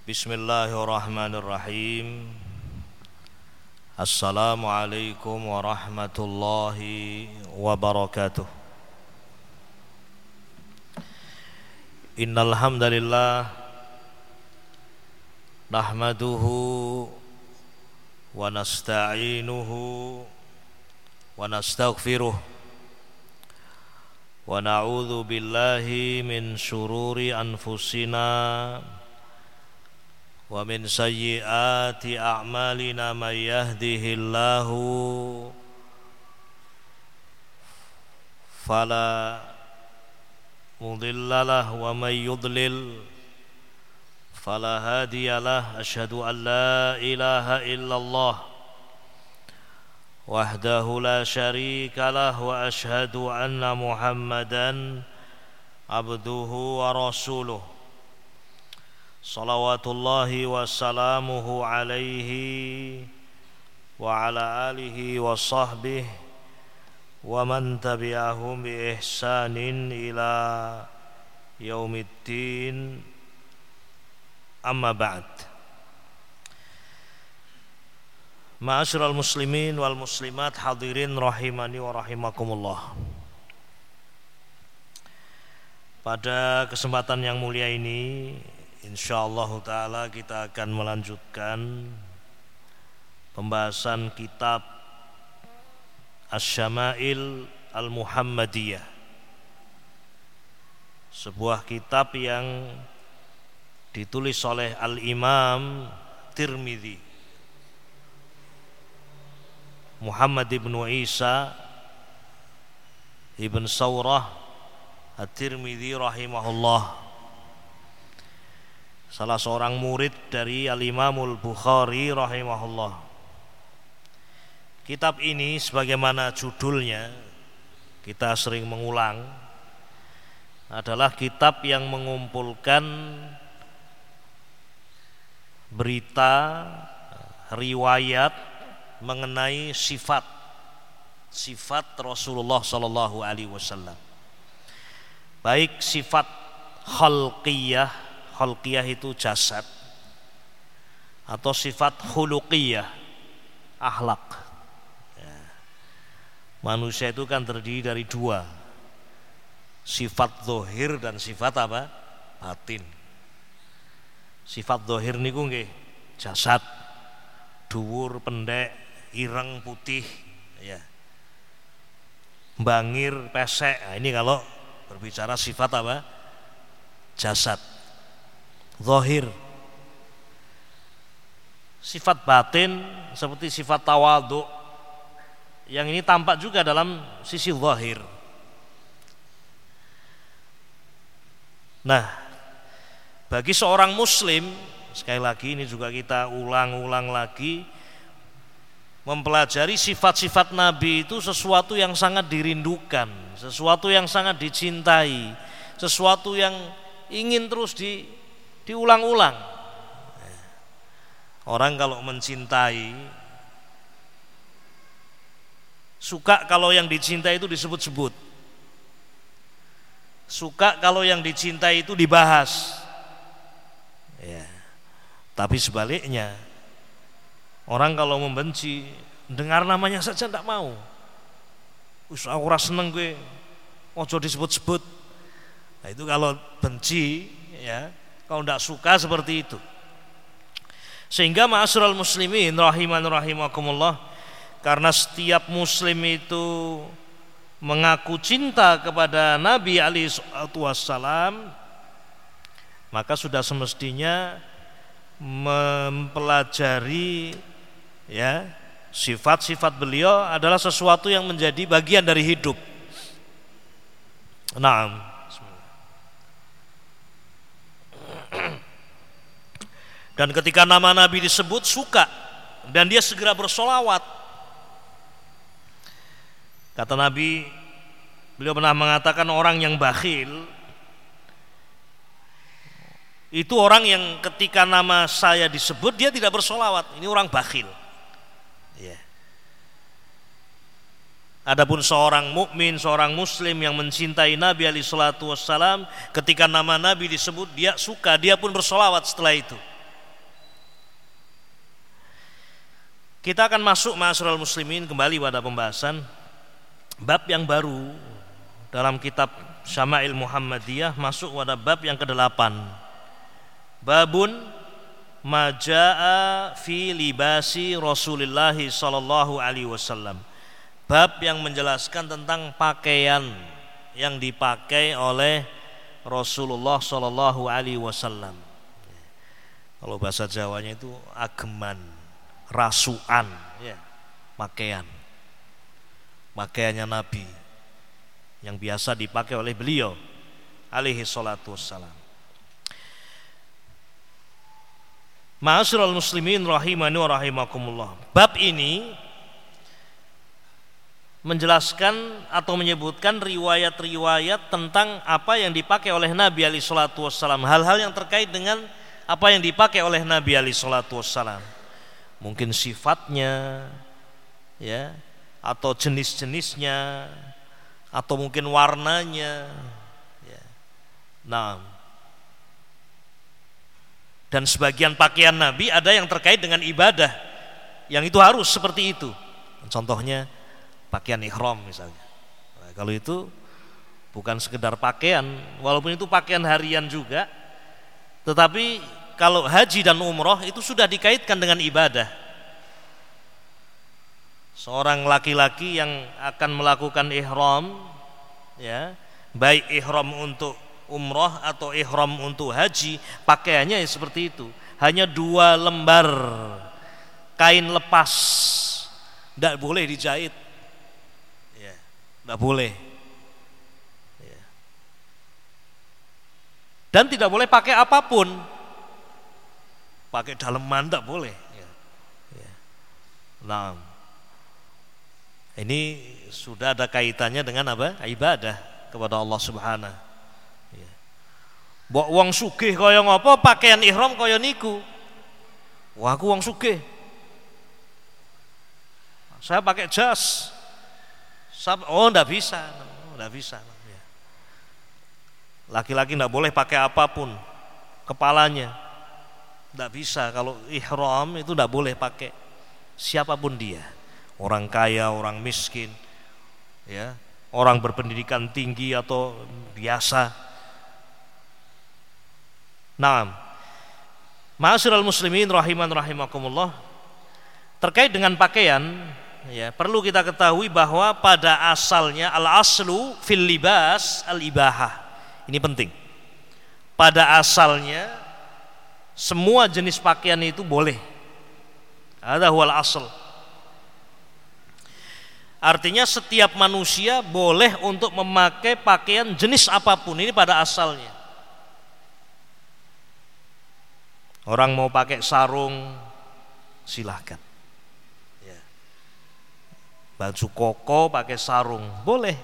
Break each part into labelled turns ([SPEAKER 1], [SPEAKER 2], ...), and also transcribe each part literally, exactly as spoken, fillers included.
[SPEAKER 1] Bismillahirrahmanirrahim. Assalamualaikum warahmatullahi wabarakatuh. Innal hamdalillah nahmaduhu wa nasta'inuhu wa nastaghfiruh wa na'udzu billahi min syururi anfusina wa min sayyiati a'malina may yahdihillahu fala mudilla lahu wa may yudlil fala hadiya lahu. Asyhadu an la ilaha illallah wahdahu la syarika lahu wa asyhadu anna Muhammadan abduhu wa rasuluh. Salawatullahi wassalamuhu alaihi wa ala alihi wa sahbihi wa man tabi'ahum bi ihsanin ila yaumiddin. Amma ba'd. Ma'asyiral muslimin wal muslimat hadirin rahimani wa rahimakumullah. Pada kesempatan yang mulia ini, insyaallah ta'ala kita akan melanjutkan pembahasan kitab Asy-Syama'il Al-Muhammadiyah, sebuah kitab yang ditulis oleh Al-Imam Tirmidzi Muhammad ibn Isa ibn Sawrah At-Tirmidzi rahimahullah, salah seorang murid dari Al-Imamul Bukhari rahimahullah. Kitab ini sebagaimana judulnya kita sering mengulang, adalah kitab yang mengumpulkan berita, riwayat mengenai sifat sifat Rasulullah sallallahu alaihi wasallam. Baik sifat khalqiyah, khalqiyah itu jasad, atau sifat khuluqiyah, akhlak. Ya. Manusia itu kan terdiri dari dua, sifat zahir dan sifat apa? Batin. Sifat zahir niku nggih jasad, dhuwur, pendek, ireng, putih, ya. Bangir, pesek. Nah, ini kalau berbicara sifat apa? Jasad. Zahir. Sifat batin seperti sifat tawadhu, yang ini tampak juga dalam sisi zahir. Nah, bagi seorang muslim, sekali lagi ini juga kita ulang-ulang lagi, mempelajari sifat-sifat Nabi itu sesuatu yang sangat dirindukan, sesuatu yang sangat dicintai, sesuatu yang ingin terus di, diulang-ulang. Orang kalau mencintai, suka kalau yang dicintai itu disebut-sebut, suka kalau yang dicintai itu dibahas. Ya. Tapi sebaliknya, orang kalau membenci, dengar namanya saja tidak mau. Wis aku ora seneng kowe, ojo disebut-sebut. Nah, itu kalau benci, ya, kalau tidak suka seperti itu. Sehingga ma'asyiral muslimin rahiman rahimakumullah, karena setiap muslim itu mengaku cinta kepada Nabi alaihi salatu wassalam, maka sudah semestinya mempelajari, ya, sifat-sifat beliau adalah sesuatu yang menjadi bagian dari hidup. Naam. Dan ketika nama Nabi disebut, suka, dan dia segera bersolawat. Kata Nabi, beliau pernah mengatakan orang yang bakhil itu orang yang ketika nama saya disebut dia tidak bersolawat. Ini orang bakhil. Ya. Adapun seorang mukmin, seorang muslim yang mencintai Nabi alaihi salatu wassalam, ketika nama Nabi disebut dia suka, dia pun bersolawat setelah itu. Kita akan masuk ma'asyiral muslimin kembali pada pembahasan bab yang baru dalam kitab Syama'il Muhammadiyah, masuk pada bab yang kedelapan. Babun majaa fi libasi Rasulullah sallallahu alaihi wasallam. Bab yang menjelaskan tentang pakaian yang dipakai oleh Rasulullah sallallahu alaihi wasallam. Kalau bahasa Jawanya itu ageman, rasuan, ya, pakaian, pakaiannya Nabi yang biasa dipakai oleh beliau alaihi salatu wassalam. Ma'asyiral muslimin rahimani wa rahimakumullah. Bab ini menjelaskan atau menyebutkan riwayat-riwayat tentang apa yang dipakai oleh Nabi alaihi salatu wassalam, hal-hal yang terkait dengan apa yang dipakai oleh Nabi alaihi salatu wassalam. Mungkin sifatnya, ya, atau jenis-jenisnya, atau mungkin warnanya, ya. Nah, dan sebagian pakaian Nabi ada yang terkait dengan ibadah, yang itu harus seperti itu. Contohnya pakaian ihram misalnya. Nah, kalau itu bukan sekedar pakaian, walaupun itu pakaian harian juga, tetapi kalau haji dan umroh itu sudah dikaitkan dengan ibadah. Seorang laki-laki yang akan melakukan ihram, ya, baik ihram untuk umroh atau ihram untuk haji, pakaiannya ya seperti itu. Hanya dua lembar kain lepas, tidak boleh dijahit, ya, tidak boleh, ya. Dan tidak boleh pakai apapun. Pakai daleman tidak boleh, ya. Ya. Nah, ini sudah ada kaitannya dengan apa? Ibadah kepada Allah Subhanahu. Ya. Mbok wong sugih kaya ngapa pakaian ihram kaya niku? Wah, aku wong sugih. Saya pakai jas. Oh, enggak bisa, enggak bisa. Ya. Laki-laki enggak boleh pakai apapun kepalanya. Tidak bisa, kalau ihram itu tidak boleh pakai siapapun dia, orang kaya, orang miskin, ya, orang berpendidikan tinggi atau biasa. Naam, ma'asyiral muslimin rahiman rahimakumullah, terkait dengan pakaian, ya, perlu kita ketahui bahwa pada asalnya al-aslu fil libas al-ibahah. Ini penting. Pada asalnya semua jenis pakaian itu boleh. Hadza huwal asl. Artinya setiap manusia boleh untuk memakai pakaian jenis apapun, ini pada asalnya. Orang mau pakai sarung, silahkan, ya. Baju koko pakai sarung, boleh.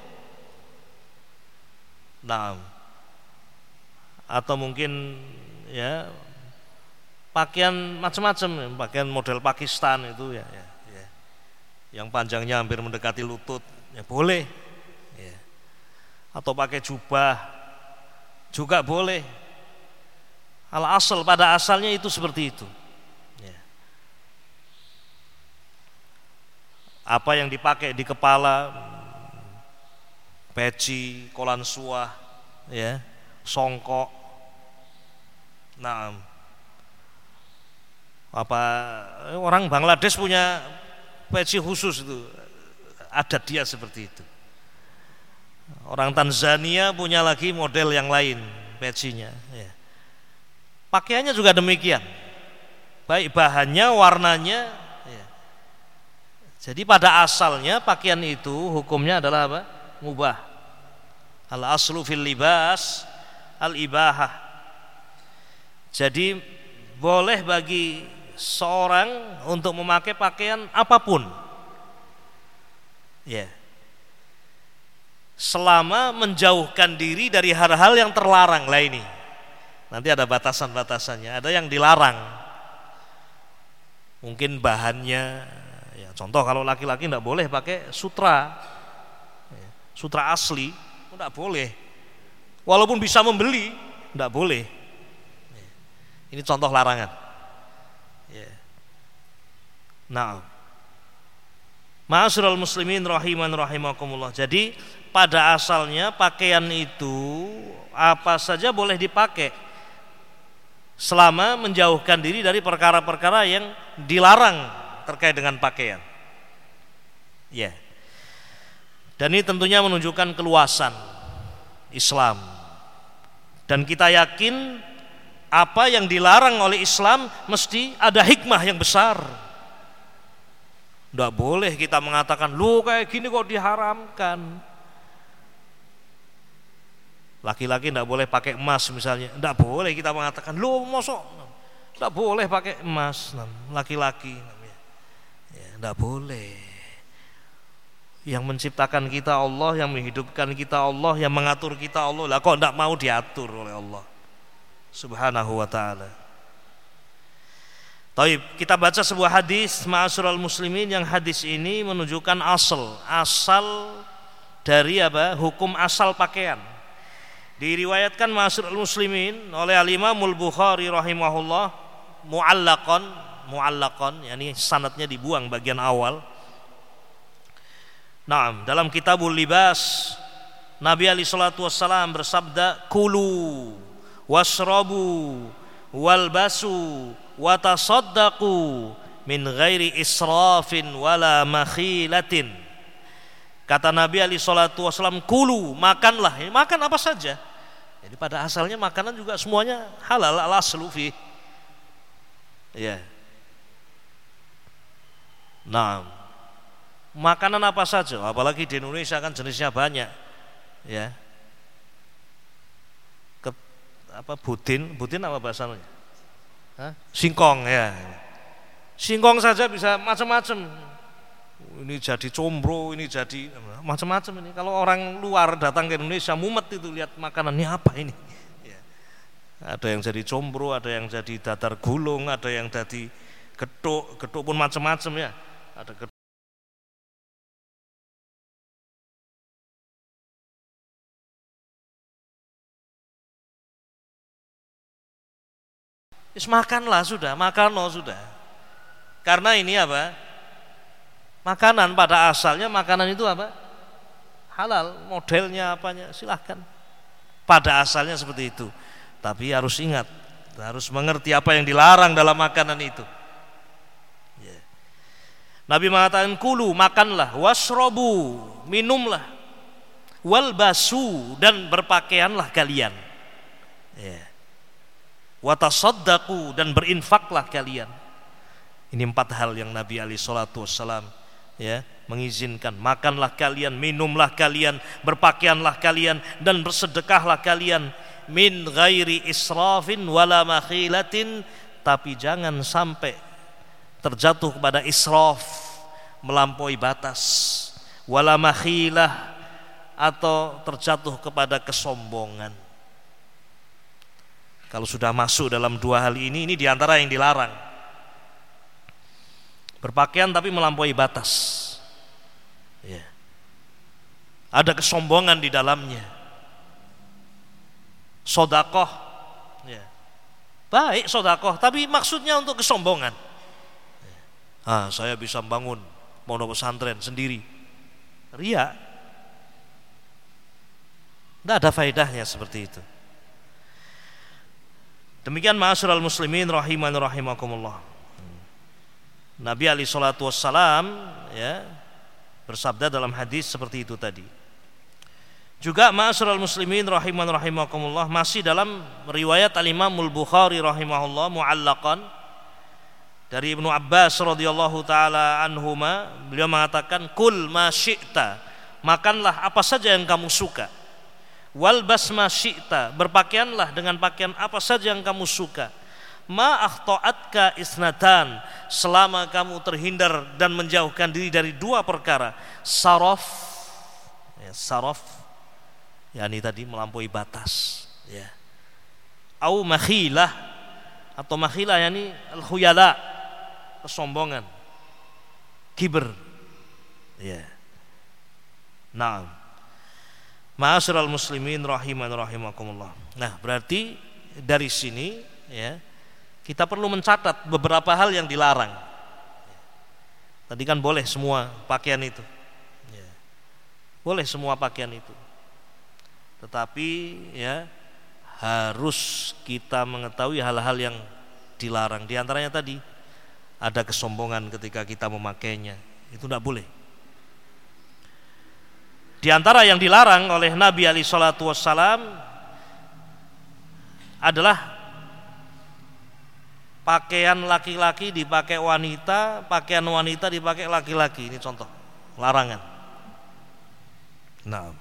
[SPEAKER 1] Nah, atau mungkin, ya, pakaian macam-macam, pakaian model Pakistan itu, ya, ya, ya, yang panjangnya hampir mendekati lutut, ya boleh, ya. Atau pakai jubah juga boleh. Al-asal, pada asalnya itu seperti itu, ya. Apa yang dipakai di kepala, peci, kolan suah, ya, songkok, nah, apa orang Bangladesh punya peci khusus itu, adat dia seperti itu. Orang Tanzania punya lagi model yang lain pecinya, ya. Pakaiannya juga demikian, baik bahannya, warnanya, ya. Jadi pada asalnya pakaian itu hukumnya adalah apa? Mubah. Al aslu fil libas al ibahah. Jadi boleh bagi seorang untuk memakai pakaian apapun, ya, selama menjauhkan diri dari hal-hal yang terlarang. Lah ini nanti ada batasan-batasannya, ada yang dilarang, mungkin bahannya, ya, contoh kalau laki-laki tidak boleh pakai sutra, ya, sutra asli tidak boleh, walaupun bisa membeli tidak boleh. Ini contoh larangan. Ya. Nah, Ma'asyiral muslimin rahiman rahimakumullah. Jadi pada asalnya pakaian itu apa saja boleh dipakai selama menjauhkan diri dari perkara-perkara yang dilarang terkait dengan pakaian. Ya. Dan ini tentunya menunjukkan keluasan Islam. Dan kita yakin apa yang dilarang oleh Islam mesti ada hikmah yang besar. Tidak boleh kita mengatakan, lu kayak gini kok diharamkan. Laki-laki tidak boleh pakai emas misalnya. Tidak boleh kita mengatakan, lu mosok. Tidak boleh pakai emas. Laki-laki. Ya, tidak boleh. Yang menciptakan kita Allah, yang menghidupkan kita Allah, yang mengatur kita Allah. Lah kok tidak mau diatur oleh Allah Subhanahu wa ta'ala. Taib, kita baca sebuah hadis ma'asyiral muslimin, yang hadis ini menunjukkan asal asal dari apa? Hukum asal pakaian. Diriwayatkan ma'asyiral muslimin oleh Al-Imam Al-Bukhari rahimahullah mu'allaqan, mu'allaqan, yakni sanadnya dibuang bagian awal. Naam, dalam Kitabul Libas Nabi alaihi salatu wassalam bersabda, kulu wasrabu walbasu watasaddaqu min ghairi israfin wala makhilatin. Kata Nabi alaihi salatu wasallam, kulu, makanlah. Makan apa saja. Jadi pada asalnya makanan juga semuanya halal, al-aslu fi. Ya. Nah, makanan apa saja, apalagi di Indonesia kan jenisnya banyak. Ya. Ke, apa budin, budin apa bahasanya? Hah? Singkong ya. Singkong saja bisa macam-macam. Ini jadi combro, ini jadi macam-macam ini. Kalau orang luar datang ke Indonesia mumet itu lihat makanannya apa ini. Ya. Ada yang jadi combro, ada yang jadi datar gulung, ada yang jadi getuk, getuk pun macam-macam ya. Ada getuk. Is makanlah sudah, makan no sudah. Karena ini apa? Makanan pada asalnya makanan itu apa? Halal, modelnya apanya silahkan. Pada asalnya seperti itu. Tapi harus ingat, harus mengerti apa yang dilarang dalam makanan itu. Yeah. Nabi mengatakan kulu, makanlah, wasrobu, minumlah, walbasu, dan berpakaianlah kalian. Yeah. Watasaddaqu, dan berinfaklah kalian. Ini empat hal yang Nabi alaihi salatu wassalam ya mengizinkan. Makanlah kalian, minumlah kalian, berpakaianlah kalian, dan bersedekahlah kalian. Min ghairi israfin wala makhilatin, tapi jangan sampai terjatuh kepada israf, melampaui batas, wala makhilah, atau terjatuh kepada kesombongan. Kalau sudah masuk dalam dua hal ini, ini diantara yang dilarang. Berpakaian tapi melampaui batas. Ya. Ada kesombongan di dalamnya. Sodakoh, ya. Baik sodakoh, tapi maksudnya untuk kesombongan. Ya. Ah, saya bisa bangun pondok pesantren sendiri. Ria. Tidak ada faedahnya seperti itu. Demikian ma'asyiral muslimin rahiman rahimakumullah. Nabi alaihi salatu wassalam ya bersabda dalam hadis seperti itu tadi. Juga ma'asyiral muslimin rahiman rahimakumullah, masih dalam riwayat Al-Imam Al-Bukhari rahimahullah mu'allaqan dari Ibnu Abbas radhiyallahu taala anhuma, beliau mengatakan kul ma syi'ta, makanlah apa saja yang kamu suka. Walbas ma syi'ta, berpakaianlah dengan pakaian apa saja yang kamu suka. Ma akhta'atka isnatan, selama kamu terhindar dan menjauhkan diri dari dua perkara. Saraf, ya, saraf, ya ini tadi melampaui batas. Ya. Au makhilah, atau makhilah ya ini al-khuyala, kesombongan, kibir. Ya. Naam. Ma'asyiral muslimin rahiman rahimakumullah. Nah, berarti dari sini ya kita perlu mencatat beberapa hal yang dilarang. Tadi kan boleh semua pakaian itu. Ya. Boleh semua pakaian itu. Tetapi ya harus kita mengetahui hal-hal yang dilarang. Di antaranya tadi ada kesombongan ketika kita memakainya. Itu tidak boleh. Di antara yang dilarang oleh Nabi alaihi salatu wassalam adalah pakaian laki-laki dipakai wanita, pakaian wanita dipakai laki-laki. Ini contoh larangan. Nah,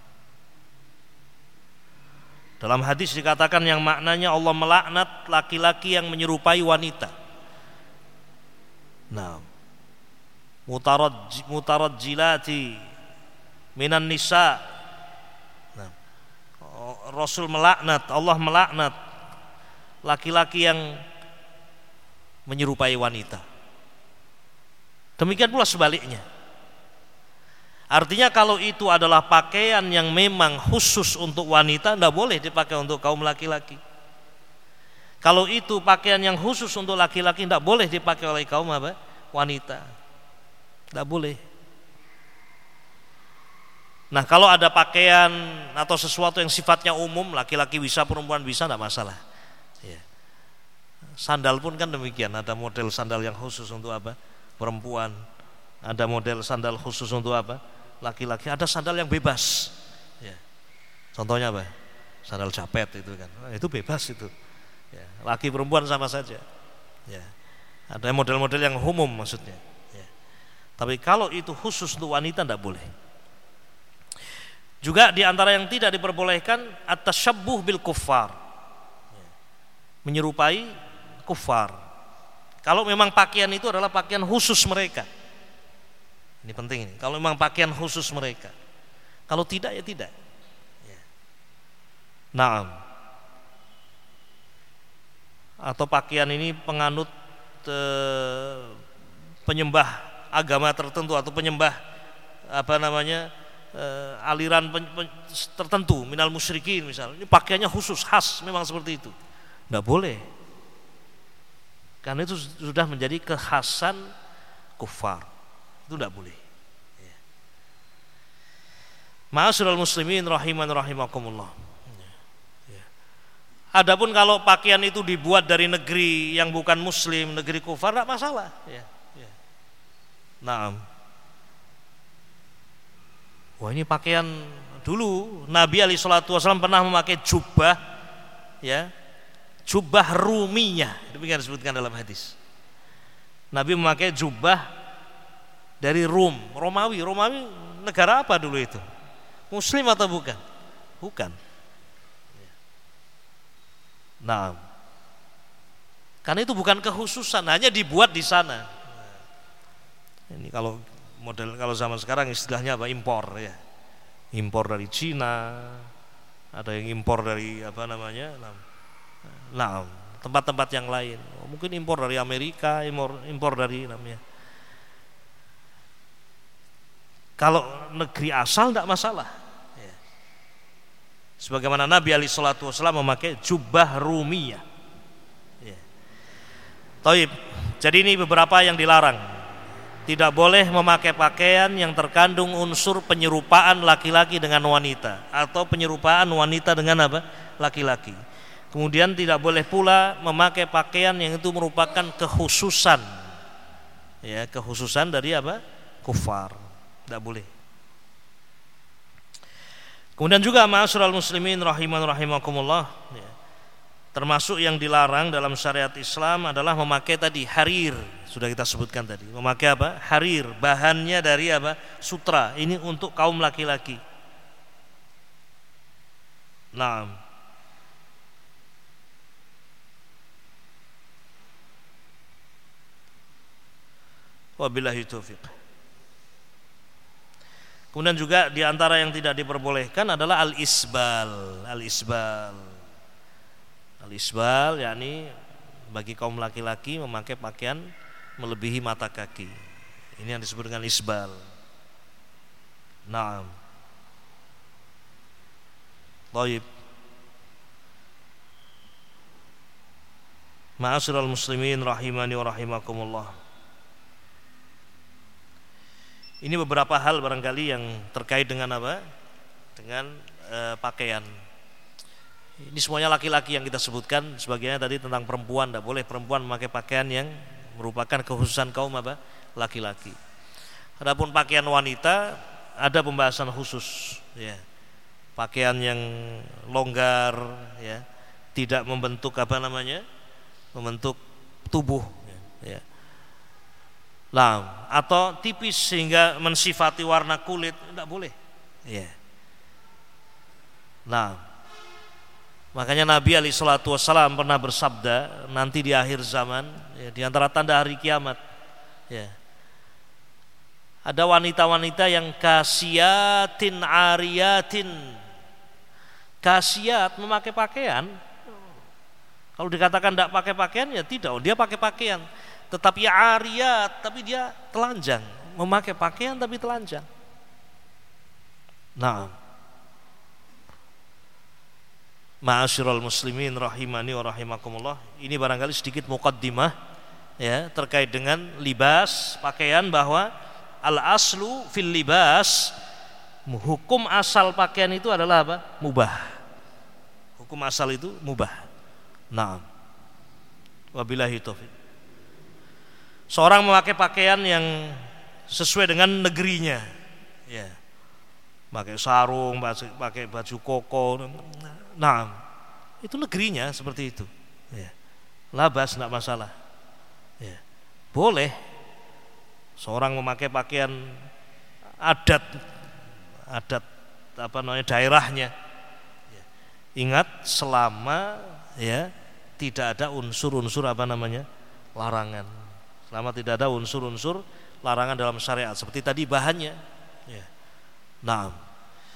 [SPEAKER 1] dalam hadis dikatakan yang maknanya Allah melaknat laki-laki yang menyerupai wanita. Nah, mutaraj mutarajjilati minan nisa. Nah, Rasul melaknat, Allah melaknat laki-laki yang menyerupai wanita. Demikian pula sebaliknya. Artinya kalau itu adalah pakaian yang memang khusus untuk wanita, tidak boleh dipakai untuk kaum laki-laki. Kalau itu pakaian yang khusus untuk laki-laki, tidak boleh dipakai oleh kaum apa? Wanita. Tidak boleh. Nah, kalau ada pakaian atau sesuatu yang sifatnya umum, laki-laki bisa, perempuan bisa, tidak masalah. Ya. Sandal pun kan demikian, ada model sandal yang khusus untuk apa? Perempuan. Ada model sandal khusus untuk apa? Laki-laki. Ada sandal yang bebas. Ya. Contohnya apa? Sandal japet itu kan. Nah, itu bebas itu. Ya. Laki perempuan sama saja. Ya. Ada model-model yang umum maksudnya. Ya. Tapi kalau itu khusus untuk wanita tidak boleh. Juga di antara yang tidak diperbolehkan at-tasyabbuh bil kuffar. Ya. Menyerupai kufar. Kalau memang pakaian itu adalah pakaian khusus mereka. Ini penting ini. Kalau memang pakaian khusus mereka. Kalau tidak ya tidak. Ya. Naam. Atau pakaian ini penganut eh, penyembah agama tertentu atau penyembah apa namanya eh, aliran pen, pen, tertentu, minal musyrikin misalnya. Ini pakaiannya khusus, khas, memang seperti itu. Tidak boleh. Karena itu sudah menjadi kekhasan kufar. Itu tidak boleh. Ya. Ma'asyiral muslimin rahiman rahimakumullah. Ya. Adapun kalau pakaian itu dibuat dari negeri yang bukan muslim, negeri kufar, tidak masalah. Ya. Ya. Naam. Wah, ini pakaian dulu Nabi alaihi salatu wasallam pernah memakai jubah, ya. Jubah rumiyah, demikian disebutkan dalam hadis. Nabi memakai jubah dari Rum, Romawi. Romawi negara apa dulu itu? Muslim atau bukan? Bukan. Nah, karena itu bukan kekhususan, hanya dibuat di sana. Ini kalau model kalau zaman sekarang istilahnya apa? Impor ya. Impor dari Cina, ada yang impor dari apa namanya? Nah, tempat-tempat yang lain. Mungkin impor dari Amerika, impor, impor dari namanya. Kalau negeri asal tidak masalah. Ya. Sebagaimana Nabi alaihi salatu wasallam memakai jubah rumiyah. Ya. Taib. Jadi ini beberapa yang dilarang. Tidak boleh memakai pakaian yang terkandung unsur penyerupaan laki-laki dengan wanita atau penyerupaan wanita dengan apa? Laki-laki. Kemudian tidak boleh pula memakai pakaian yang itu merupakan kekhususan, ya, kekhususan dari apa? Kufar. Tidak boleh. Kemudian juga ma'asyiral muslimin rahiman rahimakumullah, ya, termasuk yang dilarang dalam syariat Islam adalah memakai tadi harir. Sudah kita sebutkan tadi. Memakai apa? Harir. Bahannya dari apa? Sutra. Ini untuk kaum laki-laki. Nah. Wabillahi taufiq. Kemudian juga di antara yang tidak diperbolehkan adalah al-isbal, al-isbal. Al-isbal yakni bagi kaum laki-laki memakai pakaian melebihi mata kaki. Ini yang disebut dengan isbal. Naam. Baik. Ma'asyiral muslimin rahimani wa rahimakumullah. Ini beberapa hal barangkali yang terkait dengan apa? Dengan e, pakaian. Ini semuanya laki-laki yang kita sebutkan, sebagiannya tadi tentang perempuan, tidak boleh perempuan memakai pakaian yang merupakan kekhususan kaum apa? Laki-laki. Adapun pakaian wanita ada pembahasan khusus, ya. Pakaian yang longgar, ya, tidak membentuk apa namanya, membentuk tubuh, ya. Nah, atau tipis sehingga mensifati warna kulit, tidak boleh, ya. Nah, makanya Nabi alaihi salatu wassalam pernah bersabda, nanti di akhir zaman, ya, di antara tanda hari kiamat, ya, ada wanita-wanita yang kasiatin ariyatin. Kasiat memakai pakaian. Kalau dikatakan tidak pakai pakaian, ya tidak, dia pakai pakaian. Tetapi ariyat, tapi dia telanjang, memakai pakaian tapi telanjang. Nah, ma'asyiral muslimin rahimani wa rahimakumullah, ini barangkali sedikit muqaddimah, ya, terkait dengan libas, pakaian, bahwa al-aslu fil libas, hukum asal pakaian itu adalah apa? Mubah. Hukum asal itu mubah. Naam. Wabillahi taufik. Seorang memakai pakaian yang sesuai dengan negerinya, ya. Pakai sarung, pakai baju koko. Nah, itu negerinya seperti itu, ya. Labas, tidak masalah, ya. Boleh seorang memakai pakaian adat, adat apa namanya, daerahnya, ya. Ingat, selama, ya, tidak ada unsur-unsur apa namanya, larangan. Selama tidak ada unsur-unsur larangan dalam syariat, seperti tadi bahannya, ya. Nah,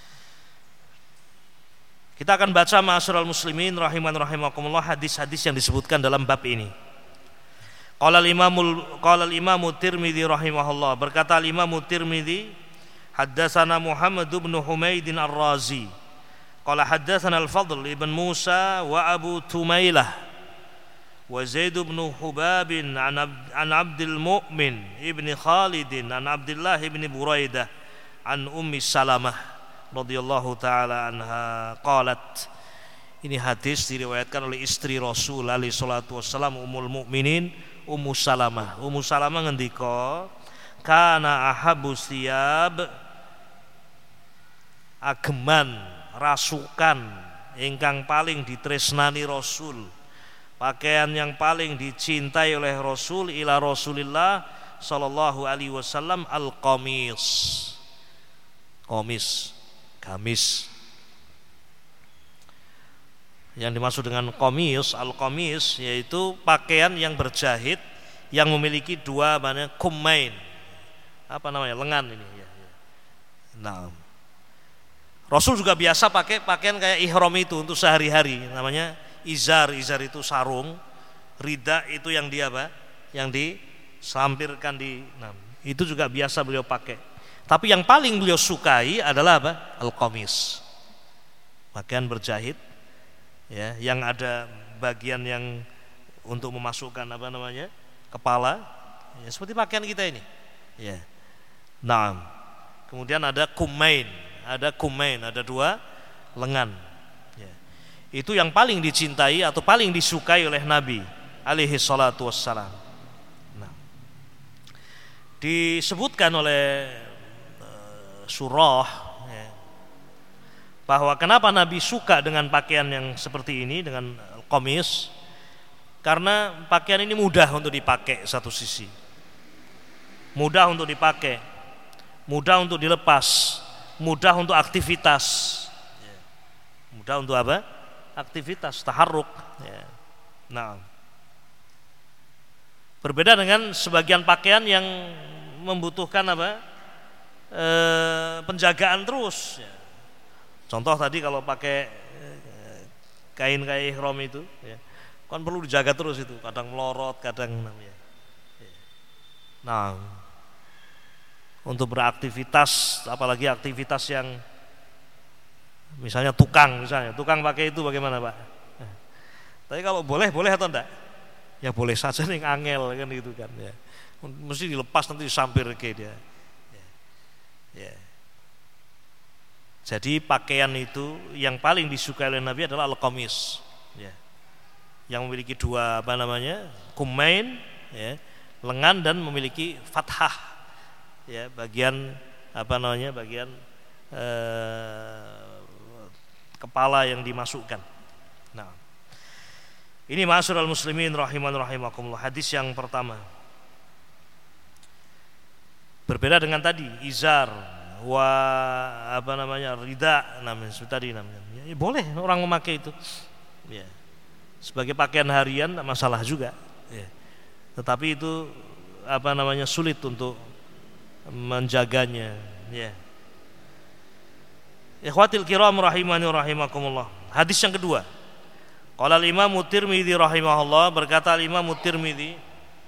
[SPEAKER 1] kita akan baca ma'asyiral muslimin rahiman rahimakumullah hadis-hadis yang disebutkan dalam bab ini. Qala al-Imamul qala al-Imamu Tirmidzi rahimahullah, berkata al-Imamu Tirmidzi, haddatsana Muhammad bin Humaid ar-Razi qala haddatsana al-Fadl ibn Musa wa Abu Tumailah wa Zaid bin Hubab an an Abdul Mu'min ibn Khalid an Abdullah ibn Buraidah an Ummi Salamah radhiyallahu taala anha qalat. Ini hadis diriwayatkan oleh istri Rasul alaihi salatu wassalam, Ummul Mukminin Ummu Salamah. Ummu Salamah ngendika, kana ahabbu siyab, ageman rasukan ingkang paling ditresnani Rasul, pakaian yang paling dicintai oleh Rasul ila Rasulillah sallallahu alaihi wasallam al-qamis. Qamis, gamis. Yang dimaksud dengan qamis, al-qamis, yaitu pakaian yang berjahit yang memiliki dua mana kumain. Apa namanya? Lengan ini, ya, ya. Nah, Rasul juga biasa pakai pakaian kayak ihram itu untuk sehari-hari, namanya izar. Izar itu sarung, rida itu yang dia apa? Yang disampirkan di, nah, itu juga biasa beliau pakai. Tapi yang paling beliau sukai adalah apa? Al-qamis. Pakaian berjahit, ya, yang ada bagian yang untuk memasukkan apa namanya? Kepala, ya, seperti pakaian kita ini, ya. Nah, kemudian ada kumain, ada kumain, ada dua lengan, ya. Itu yang paling dicintai atau paling disukai oleh Nabi alaihi salatu wassalam. Nah, disebutkan oleh uh, surah, ya, bahwa kenapa Nabi suka dengan pakaian yang seperti ini, dengan qamis, karena pakaian ini mudah untuk dipakai. Satu sisi mudah untuk dipakai, mudah untuk dilepas, mudah untuk aktivitas, mudah untuk apa? Aktivitas, taharruk, ya. Nah, berbeda dengan sebagian pakaian yang membutuhkan apa? E, penjagaan terus, ya. Contoh tadi kalau pakai kain kayak ihram itu, ya, kan perlu dijaga terus itu, kadang melorot, kadang namanya. Nah, untuk beraktivitas, apalagi aktivitas yang misalnya tukang, misalnya tukang pakai itu bagaimana, Pak? Tapi kalau boleh, boleh atau enggak? Ya boleh saja nih, angel kan gitu kan, ya. Mesti dilepas nanti disampir ke dia. Ya. Jadi pakaian itu yang paling disukai oleh Nabi adalah al-qamis, ya. Yang memiliki dua apa namanya kumain, ya, lengan dan memiliki fathah, ya, bagian apa namanya bagian eh, kepala yang dimasukkan. Nah, ini ma'asyiral muslimin rahiman rahimakumullah, hadis yang pertama. Berbeda dengan tadi izar wa apa namanya rida namanya seperti tadi namanya. Ya, boleh orang memakai itu. Ya. Sebagai pakaian harian tidak masalah juga. Ya. Tetapi itu apa namanya sulit untuk menjaganya. Ya. Ikhwatil kiram rahimani rahimakumullah. Hadis yang kedua. Qala al-Imam Tirmidzi rahimahullah, berkata al-Imam Tirmidzi,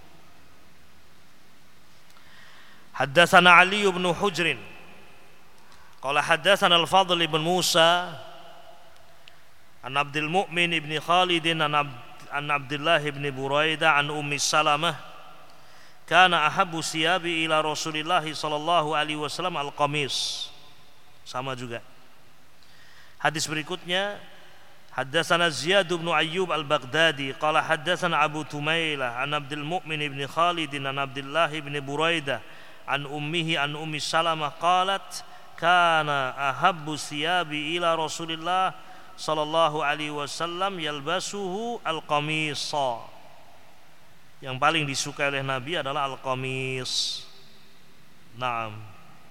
[SPEAKER 1] haddatsana Ali bin Hujr qala haddatsana al-Fadl bin Musa an Abdul Mu'min ibn Khalid an an Abdullah ibn Buraidah an Ummi Salamah kana ahabbu siyabi ila Rasulillah sallallahu alaihi wasallam al-qamis. Sama juga. Hadis berikutnya haddatsana Ziyad bin Ayyub al-Baghdadi qala haddatsana Abu Tumailah an Abdul Mu'min ibn Khalid an Abdullah ibn Buraidah an ummihi an Ummi Salamah qalat kana ahabbu siyabi ila Rasulillah sallallahu alaihi wasallam yalbasuhu al-qamisa. Yang paling disukai oleh Nabi adalah al-qamis. Naam.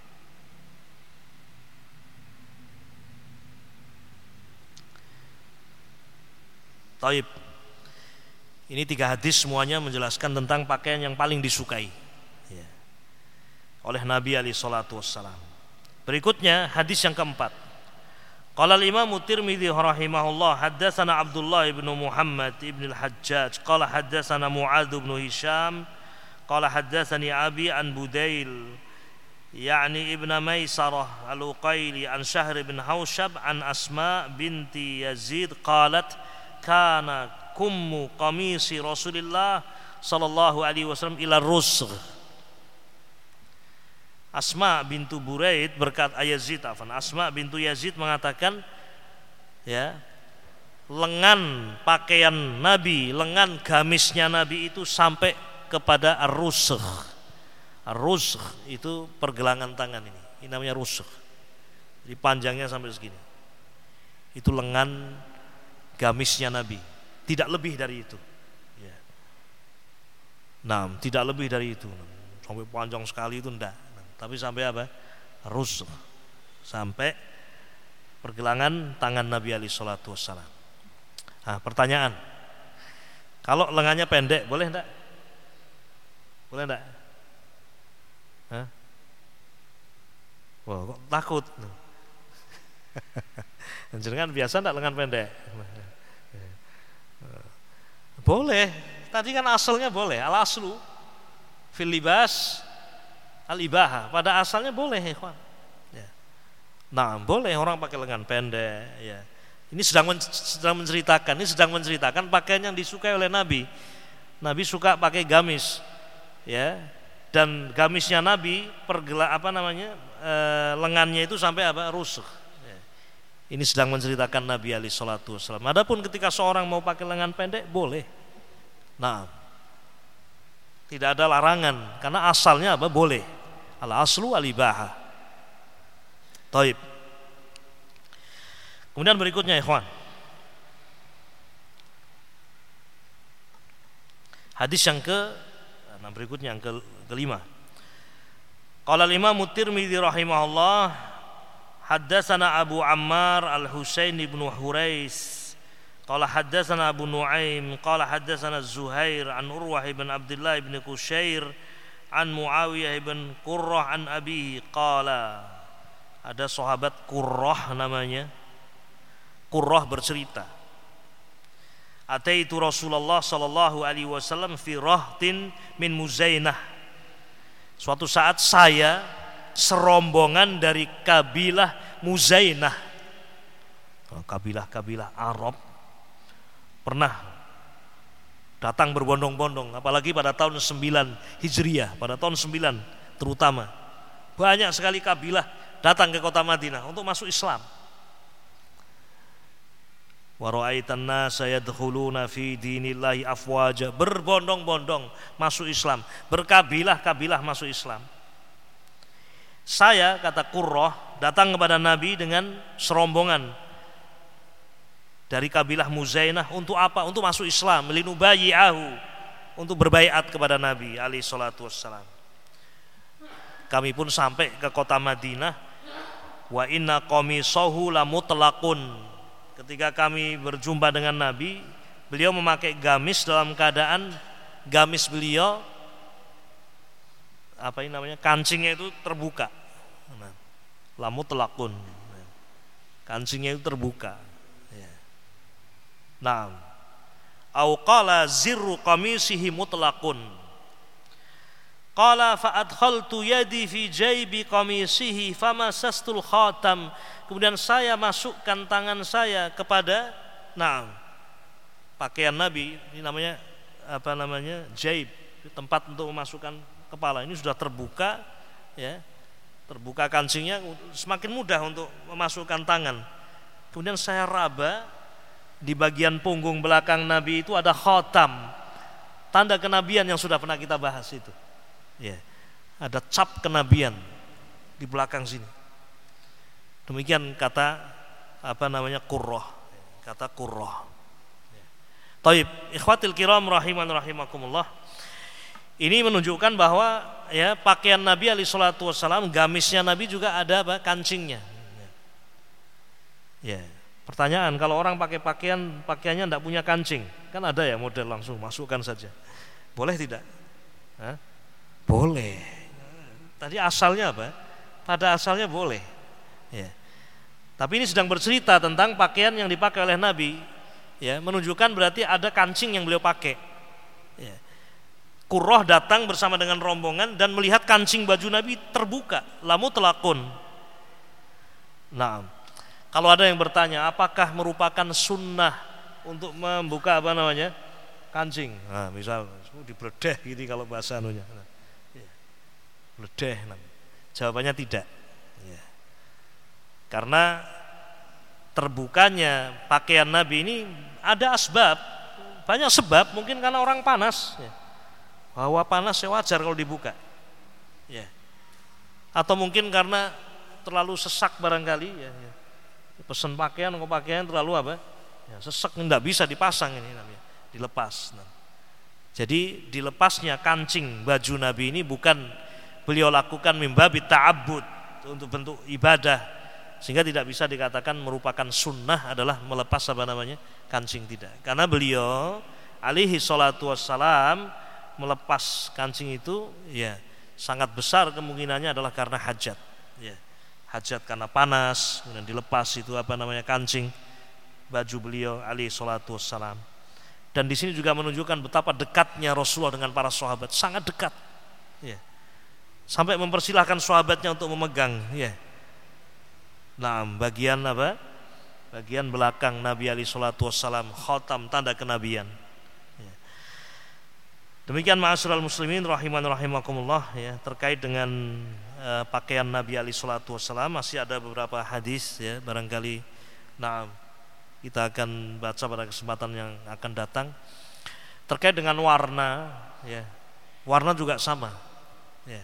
[SPEAKER 1] Taib. Ini tiga hadis semuanya menjelaskan tentang pakaian yang paling disukai, ya, oleh Nabi alaihi salatu wassalam. Berikutnya hadis yang keempat. Qala al-Imam Tirmidzi rahimahullah haddatsana Abdullah ibn Muhammad ibn al-Hajjaj qala haddatsana Mu'adz ibn Hisham qala haddatsani Abi an Budail yani ibn Maisarah al-Uqaili an Syahr bin Haushab an Asma binti Yazid qalat kana kummu qamisi Rasulillah sallallahu alaihi wasallam ila rusgh. Asma bintu Buraid berkata Yazid afan Asma bintu Yazid mengatakan, ya, lengan pakaian Nabi, lengan gamisnya Nabi itu sampai kepada ar-rusgh. Ar-rusgh itu pergelangan tangan ini. Ini namanya rusgh. Jadi panjangnya sampai segini. Itu lengan gamisnya Nabi. Tidak lebih dari itu. Ya. Nah, tidak lebih dari itu. Sampai panjang sekali itu enggak. Tapi sampai apa? Rusgh. Sampai pergelangan tangan Nabi alaihi salatu wassalam. Nah, pertanyaan. Kalau lengannya pendek, boleh enggak? Boleh enggak? Hah? Wah, kok takut? Jangan biasa enggak lengan pendek? Boleh. Tadi kan asalnya boleh. Al-aslu fil libas al-ibaha, pada asalnya boleh, ikhwan. Ya. Nah, boleh orang pakai lengan pendek, ya. Ini sedang men- sedang menceritakan, ini sedang menceritakan pakaian yang disukai oleh Nabi. Nabi suka pakai gamis, ya. Dan gamisnya Nabi pergela apa namanya? E, lengannya itu sampai apa? Rusgh. Ya. Ini sedang menceritakan Nabi alaihi salatu wasallam. Adapun ketika seorang mau pakai lengan pendek, boleh. Nah, tidak ada larangan karena asalnya apa? Boleh. Al-aslu al-ibaha. Taib. Kemudian berikutnya, ikhwan. Hadis yang ke nah berikutnya yang ke, kelima. Qala al-Imam Tirmidzi rahimahullah haddatsana Abu Ammar al-Husain ibn Hurais qala haddatsana Abu Nuaim qala haddatsana Az-Zuhair an Urwah ibn Abdullah ibn Qushair an Muawiyah ibn Qurrah an abihi qala. Ada sahabat Qurrah namanya. Qurrah bercerita, ataitu Rasulullah sallallahu alaihi wasallam fi rahtin min Muzainah. Suatu saat saya serombongan dari kabilah Muzainah. Kabilah-kabilah Arab pernah datang berbondong-bondong, apalagi pada tahun sembilan Hijriah, pada tahun sembilan terutama Banyak sekali kabilah datang ke kota Madinah untuk masuk Islam. Wa ra'aitan nasa yadkhuluna fi dinillahi afwaja, berbondong-bondong masuk Islam, berkabilah-kabilah masuk Islam. Saya, kata Qurrah, datang kepada Nabi dengan serombongan dari kabilah Muzainah untuk apa? Untuk masuk Islam, linubayyi'ahu, untuk berbaiat kepada Nabi alaihi salatu wassalam. Kami pun sampai ke kota Madinah. Wa inna qamisahu lamutlaqun. Ketika kami berjumpa dengan Nabi, beliau memakai gamis dalam keadaan gamis beliau apa ini namanya, kancingnya itu terbuka. Nah, lamutlaqun. Kancingnya itu terbuka. Ya. Nah, au qala zirru qamisihi mutlaqun. Qala fa adkhaltu yadi fi jaybi qamisihi famasastul khatam. Kemudian saya masukkan tangan saya kepada nah pakaian Nabi, ini namanya apa namanya? Jaib, tempat untuk memasukkan kepala. Ini sudah terbuka ya. Terbuka kancingnya, semakin mudah untuk memasukkan tangan. Kemudian saya raba di bagian punggung belakang Nabi itu ada khatam, tanda kenabian yang sudah pernah kita bahas itu. Ya, ada cap kenabian di belakang sini. Demikian kata apa namanya Qurrah, kata Qurrah. Taib, ikhwatil kiram rahiman rahimakumullah. Ini menunjukkan bahwa ya pakaian Nabi alaihi salatu wassalam, gamisnya Nabi juga ada apa? Kancingnya. Ya. Pertanyaan, kalau orang pakai pakaian pakaiannya tidak punya kancing, kan ada ya model langsung masukkan saja. Boleh tidak? Hah? Boleh. Tadi asalnya apa? Pada asalnya boleh. Ya. Tapi ini sedang bercerita tentang pakaian yang dipakai oleh Nabi, ya, menunjukkan berarti ada kancing yang beliau pakai. Ya. Qurrah datang bersama dengan rombongan dan melihat kancing baju Nabi terbuka, lamu telakun. Nah, kalau ada yang bertanya, apakah merupakan sunnah untuk membuka apa namanya kancing? Nah, misal dibledeh gitu kalau bahasa anunya. Nah, ya. Bledeh. Nah. Jawabannya tidak. Ya. Karena terbukanya pakaian Nabi ini ada asbab, banyak sebab. Mungkin karena orang panas, ya. Bahwa panas ya wajar kalau dibuka, ya. Atau mungkin karena terlalu sesak barangkali, ya, ya. Pesan pakaian, kok pakaian terlalu apa? Ya, sesak, tidak bisa dipasang ini namanya, dilepas. Nah. Jadi dilepasnya kancing baju Nabi ini bukan beliau lakukan mimbabi ta'abbud, untuk bentuk ibadah, sehingga tidak bisa dikatakan merupakan sunnah adalah melepas apa namanya kancing, tidak. Karena beliau alaihi salatu wassalam melepas kancing itu ya sangat besar kemungkinannya adalah karena hajat, ya. Hajat karena panas, kemudian dilepas itu apa namanya kancing baju beliau alaihi salatu wassalam. Dan di sini juga menunjukkan betapa dekatnya Rasulullah dengan para sahabat, sangat dekat, ya. Sampai mempersilahkan sahabatnya untuk memegang, ya. Nah, bagian apa? Bagian belakang Nabi alaihi salatu wassalam, khatam, tanda kenabian. Ya. Demikian ma'asyiral muslimin rahiman rahimakumullah, ya, terkait dengan uh, pakaian Nabi alaihi salatu wassalam. Masih ada beberapa hadis, ya, barangkali nah kita akan baca pada kesempatan yang akan datang terkait dengan warna, ya. Warna juga sama, ya.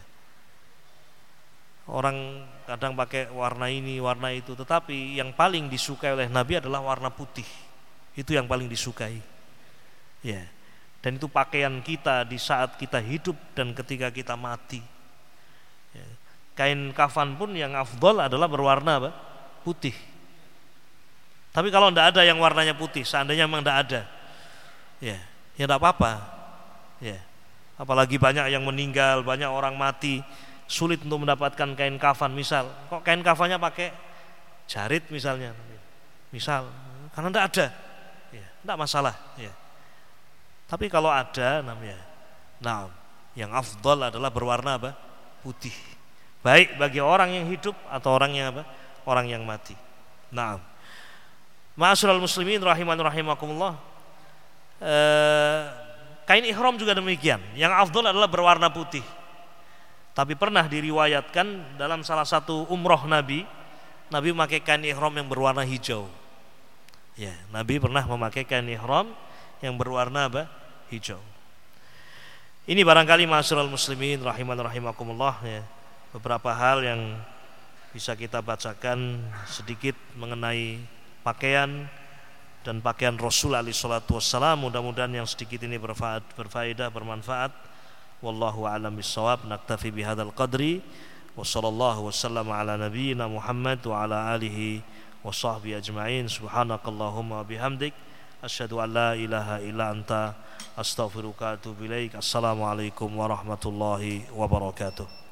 [SPEAKER 1] Orang kadang pakai warna ini, warna itu, tetapi yang paling disukai oleh Nabi adalah warna putih. Itu yang paling disukai, ya. Dan itu pakaian kita di saat kita hidup dan ketika kita mati, ya. Kain kafan pun yang afdol adalah berwarna apa? Putih. Tapi kalau tidak ada yang warnanya putih, seandainya memang tidak ada, ya, ya tidak apa-apa, ya. Apalagi banyak yang meninggal, banyak orang mati, sulit untuk mendapatkan kain kafan. Misal, kok kain kafannya pakai jarit misalnya, misal, karena tidak ada, ya, tidak masalah, ya. Tapi kalau ada, namanya, nah, yang afdal adalah berwarna apa? Putih. Baik bagi orang yang hidup atau orang yang apa? Orang yang mati. Nah, ma'asyiral muslimin rahiman rahimakumullah. Eh, kain ihram juga demikian. Yang afdal adalah berwarna putih. Tapi pernah diriwayatkan dalam salah satu umroh Nabi, Nabi memakai kain ihram yang berwarna hijau. Ya, Nabi pernah memakai kain ihram yang berwarna apa? Hijau. Ini barangkali ma'asyiral muslimin rahiman rahimakumullah ya, beberapa hal yang bisa kita bacakan sedikit mengenai pakaian dan pakaian Rasul alaihi salatu wassalam. Mudah-mudahan yang sedikit ini berfaedah, bermanfaat. Wallahu a'lam bissawab. Naktafi bihadzal qadri wa sallallahu wasallam ala nabiyyina Muhammad wa ala alihi wa sahbihi ajma'in. Subhanakallahumma wa bihamdik asyhadu an la ilaha illa anta astaghfiruka wa atubu ilaik. Assalamualaikum warahmatullahi wabarakatuh.